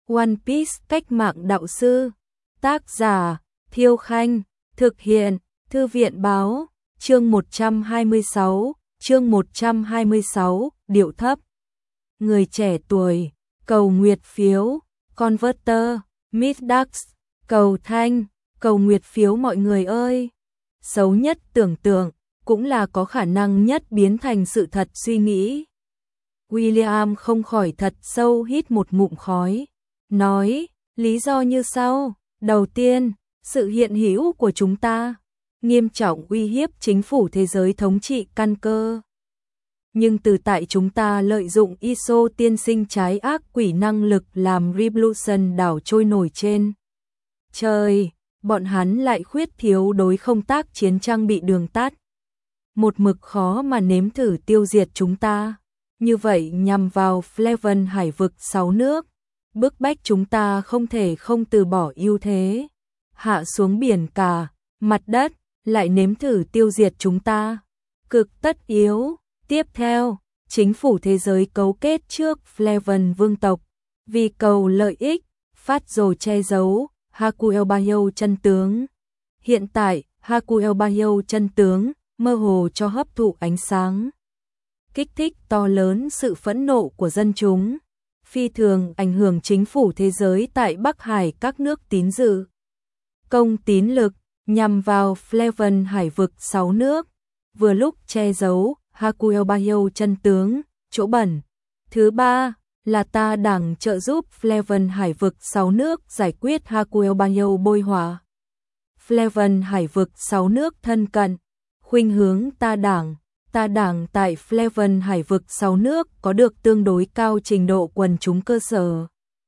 One Piece cách mạng đạo sư. Tác giả Thiêu Khanh. Thực hiện Thư viện Báo. Chương 126. Điệu thấp. Người trẻ tuổi. Cầu nguyệt phiếu. Converter. Middax. Cầu thanh. Cầu nguyệt phiếu mọi người ơi. Xấu nhất tưởng tượng, cũng là có khả năng nhất biến thành sự thật suy nghĩ. William không khỏi thật sâu hít một ngụm khói. Nói, lý do như sau. Đầu tiên, sự hiện hữu của chúng ta nghiêm trọng uy hiếp chính phủ thế giới thống trị căn cơ. Nhưng từ tại chúng ta lợi dụng ISO tiên sinh trái ác quỷ năng lực làm Revolution đảo trôi nổi trên trời, bọn hắn lại khuyết thiếu đối không tác chiến trang bị đường tắt. Một mực khó mà nếm thử tiêu diệt chúng ta. Như vậy nhằm vào Flavan hải vực 6 nước, bức bách chúng ta không thể không từ bỏ ưu thế. Hạ xuống biển cả, mặt đất, lại nếm thử tiêu diệt chúng ta. Cực tất yếu. Tiếp theo, chính phủ thế giới cấu kết trước Flavan vương tộc, vì cầu lợi ích, phát dồ che giấu Hakuel Bayo chân tướng. Hiện tại, Hakuel Bayo chân tướng mơ hồ cho hấp thụ ánh sáng, kích thích to lớn sự phẫn nộ của dân chúng, phi thường ảnh hưởng chính phủ thế giới tại Bắc Hải các nước tín dự. Công tín lực nhằm vào Flavan hải vực 6 nước, vừa lúc che giấu Hakuel Bayo chân tướng, chỗ bẩn. Thứ ba là ta đảng trợ giúp Flavan hải vực 6 nước giải quyết Hakuel Bayo bôi họa. Flavan hải vực 6 nước thân cận, khuynh hướng ta đảng tại Flavan hải vực 6 nước có được tương đối cao trình độ quần chúng cơ sở.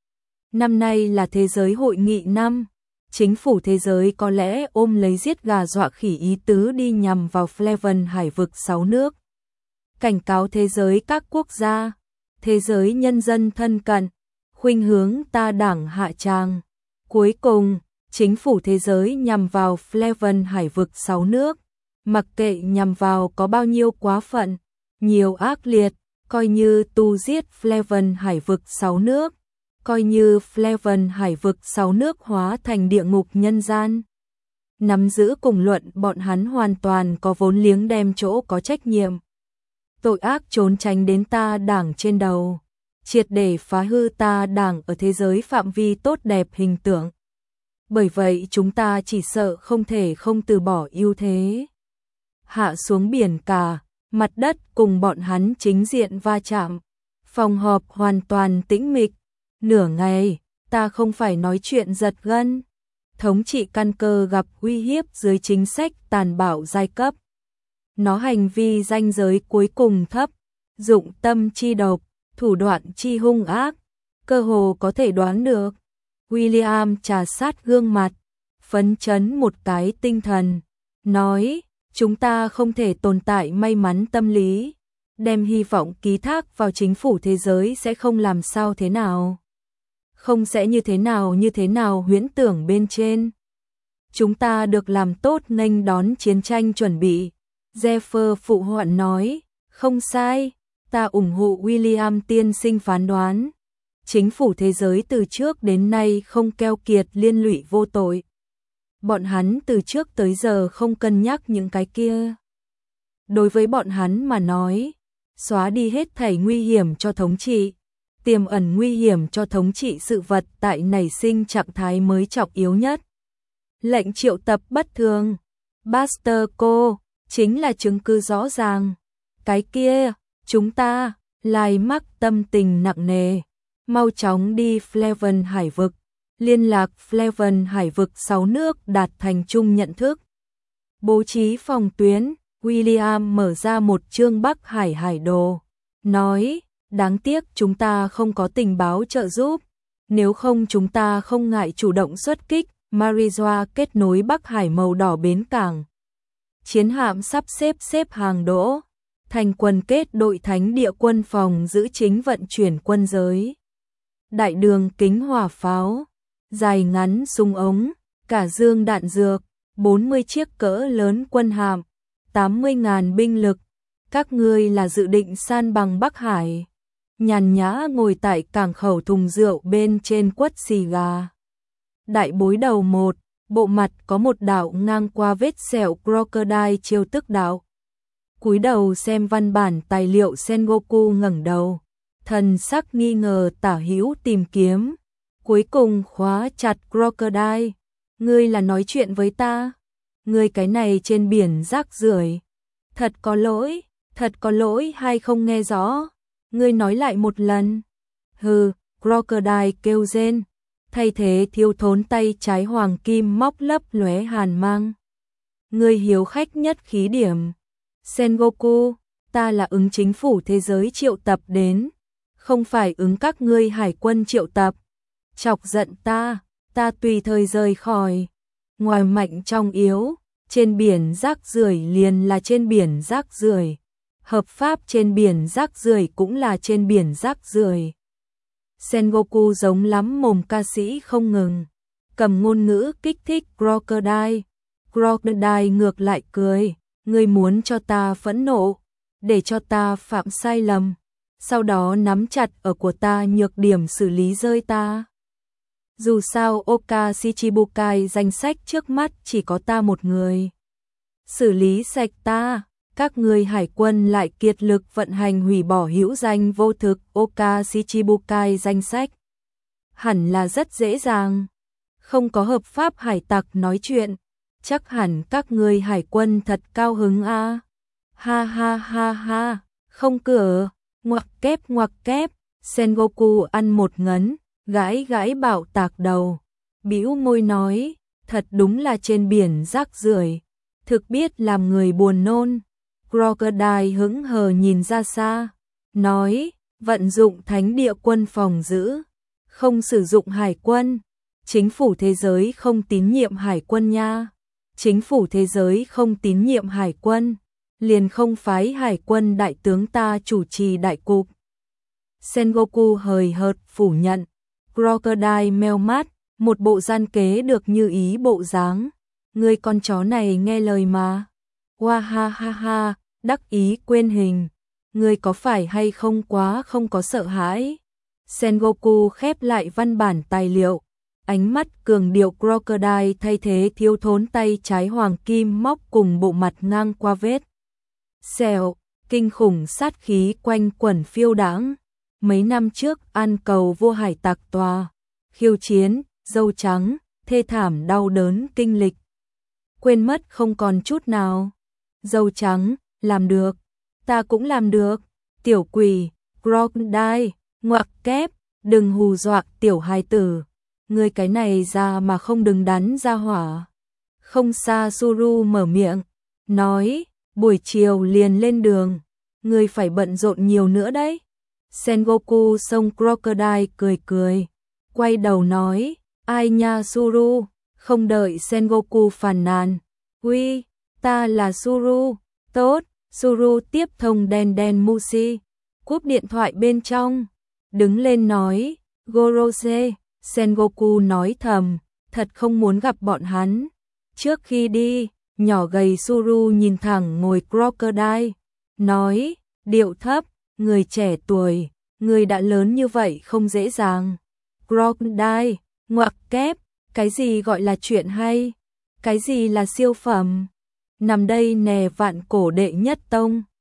Năm nay là thế giới hội nghị năm, chính phủ thế giới có lẽ ôm lấy giết gà dọa khỉ ý tứ đi nhằm vào Flavan hải vực 6 nước. Cảnh cáo thế giới các quốc gia, thế giới nhân dân thân cận, khuynh hướng ta đảng hạ tràng. Cuối cùng, chính phủ thế giới nhằm vào Flavan hải vực 6 nước, mặc kệ nhằm vào có bao nhiêu quá phận, nhiều ác liệt, coi như tu giết Flavan hải vực 6 nước, coi như Flavan hải vực 6 nước hóa thành địa ngục nhân gian. Nắm giữ cùng luận bọn hắn hoàn toàn có vốn liếng đem chỗ có trách nhiệm. Tội ác trốn tránh đến ta đảng trên đầu, triệt để phá hư ta đảng ở thế giới phạm vi tốt đẹp hình tượng. Bởi vậy chúng ta chỉ sợ không thể không từ bỏ ưu thế. Hạ xuống biển cả, mặt đất cùng bọn hắn chính diện va chạm. Phòng họp hoàn toàn tĩnh mịch. Nửa ngày, ta không phải nói chuyện giật gân. Thống trị căn cơ gặp uy hiếp dưới chính sách tàn bạo giai cấp. Nó hành vi ranh giới cuối cùng thấp, dụng tâm chi độc, thủ đoạn chi hung ác, cơ hồ có thể đoán được. William trà sát gương mặt, phấn chấn một cái tinh thần, nói, chúng ta không thể tồn tại may mắn tâm lý, đem hy vọng ký thác vào chính phủ thế giới sẽ không làm sao thế nào. Không sẽ như thế nào huyễn tưởng bên trên. Chúng ta được làm tốt nghênh đón chiến tranh chuẩn bị. Jeffer phụ hoạn nói, không sai, ta ủng hộ William tiên sinh phán đoán. Chính phủ thế giới từ trước đến nay không keo kiệt liên lụy vô tội. Bọn hắn từ trước tới giờ không cân nhắc những cái kia. Đối với bọn hắn mà nói, xóa đi hết thảy nguy hiểm cho thống trị, tiềm ẩn nguy hiểm cho thống trị sự vật tại nảy sinh trạng thái mới trọng yếu nhất. Lệnh triệu tập bất thường, Buster Co. chính là chứng cứ rõ ràng. Cái kia, chúng ta, lại mắc tâm tình nặng nề. Mau chóng đi Flavan hải vực, liên lạc Flavan hải vực 6 nước đạt thành chung nhận thức. Bố trí phòng tuyến, William mở ra một chương Bắc Hải hải đồ. Nói, đáng tiếc chúng ta không có tình báo trợ giúp. Nếu không chúng ta không ngại chủ động xuất kích, Marijoa kết nối Bắc Hải màu đỏ bến cảng. Chiến hạm sắp xếp hàng đỗ, thành quần kết đội thánh địa quân phòng giữ chính vận chuyển quân giới. Đại đường kính hỏa pháo, dài ngắn súng ống, cả dương đạn dược, 40 chiếc cỡ lớn quân hạm, 80.000 binh lực. Các ngươi là dự định san bằng Bắc Hải. nhàn nhã ngồi tại cảng khẩu thùng rượu bên trên quất xì gà. Đại bối đầu một, bộ mặt có một đạo ngang qua vết sẹo crocodile chiêu tức đạo. Cúi đầu xem văn bản tài liệu Sengoku ngẩng đầu, thần sắc nghi ngờ tả hữu tìm kiếm, cuối cùng khóa chặt crocodile. Ngươi là nói chuyện với ta? Ngươi cái này trên biển rác rưởi, thật có lỗi hay không nghe rõ? Ngươi nói lại một lần. Hừ, crocodile kêu rên, thay thế thiếu thốn tay trái hoàng kim móc lấp lóe hàn mang. Ngươi hiếu khách nhất khí điểm. Sengoku, ta là ứng chính phủ thế giới triệu tập đến, không phải ứng các ngươi hải quân triệu tập. Chọc giận ta tùy thời rời khỏi. Ngoài mạnh trong yếu, trên biển rác rưởi liền là trên biển rác rưởi, hợp pháp trên biển rác rưởi cũng là trên biển rác rưởi. Sengoku giống lắm mồm ca sĩ không ngừng, cầm ngôn ngữ kích thích crocodile. Crocodile ngược lại cười, ngươi muốn cho ta phẫn nộ, để cho ta phạm sai lầm, sau đó nắm chặt ở của ta nhược điểm xử lý rơi ta. Dù sao Oka Shichibukai danh sách trước mắt chỉ có ta một người. Xử lý sạch ta, các ngươi hải quân lại kiệt lực vận hành hủy bỏ hữu danh vô thực Oka Shichibukai danh sách. Hẳn là rất dễ dàng. Không có hợp pháp hải tặc nói chuyện, chắc hẳn các ngươi hải quân thật cao hứng a. Ha ha ha ha, không cửa, ngoặc kép, Sengoku ăn một ngấn, gãi bạo tạc đầu, bĩu môi nói, thật đúng là trên biển rác rưởi, thực biết làm người buồn nôn. Crocodile hững hờ nhìn ra xa, nói, vận dụng thánh địa quân phòng giữ, không sử dụng hải quân. Chính phủ thế giới không tín nhiệm hải quân nha. Chính phủ thế giới không tín nhiệm hải quân, liền không phái hải quân đại tướng ta chủ trì đại cục. Sengoku hời hợt phủ nhận. Crocodile meo mắt, một bộ gian kế được như ý bộ dáng. Ngươi con chó này nghe lời mà. Hoa ha ha ha, đắc ý quên hình. Ngươi có phải hay không quá không có sợ hãi? Sengoku khép lại văn bản tài liệu. Ánh mắt cường điệu crocodile thay thế thiếu thốn tay trái hoàng kim móc cùng bộ mặt ngang qua vết sẹo, kinh khủng sát khí quanh quẩn phiêu đãng. Mấy năm trước ăn cầu vua hải tặc tòa, khiêu chiến, dâu trắng, thê thảm đau đớn kinh lịch. Quên mất không còn chút nào. Dâu trắng, làm được, ta cũng làm được. Tiểu quỷ, crocodile, ngoặc kép, đừng hù dọa tiểu hài tử. Ngươi cái này ra mà không đứng đắn ra hỏa. Không xa Suru mở miệng, nói, buổi chiều liền lên đường, ngươi phải bận rộn nhiều nữa đấy. Sengoku xông crocodile cười, quay đầu nói, ai nha Suru, không đợi Sengoku phàn nàn. Uy, ta là Suru, tốt, Suru tiếp thông đen Mushi, cúp điện thoại bên trong, đứng lên nói, Gorose. Sengoku nói thầm, thật không muốn gặp bọn hắn. Trước khi đi, nhỏ gầy Suru nhìn thẳng ngồi crocodile, nói, điệu thấp, người trẻ tuổi, người đã lớn như vậy không dễ dàng. Crocodile, ngoặc kép, cái gì gọi là chuyện hay? Cái gì là siêu phẩm? Nằm đây nè vạn cổ đệ nhất tông.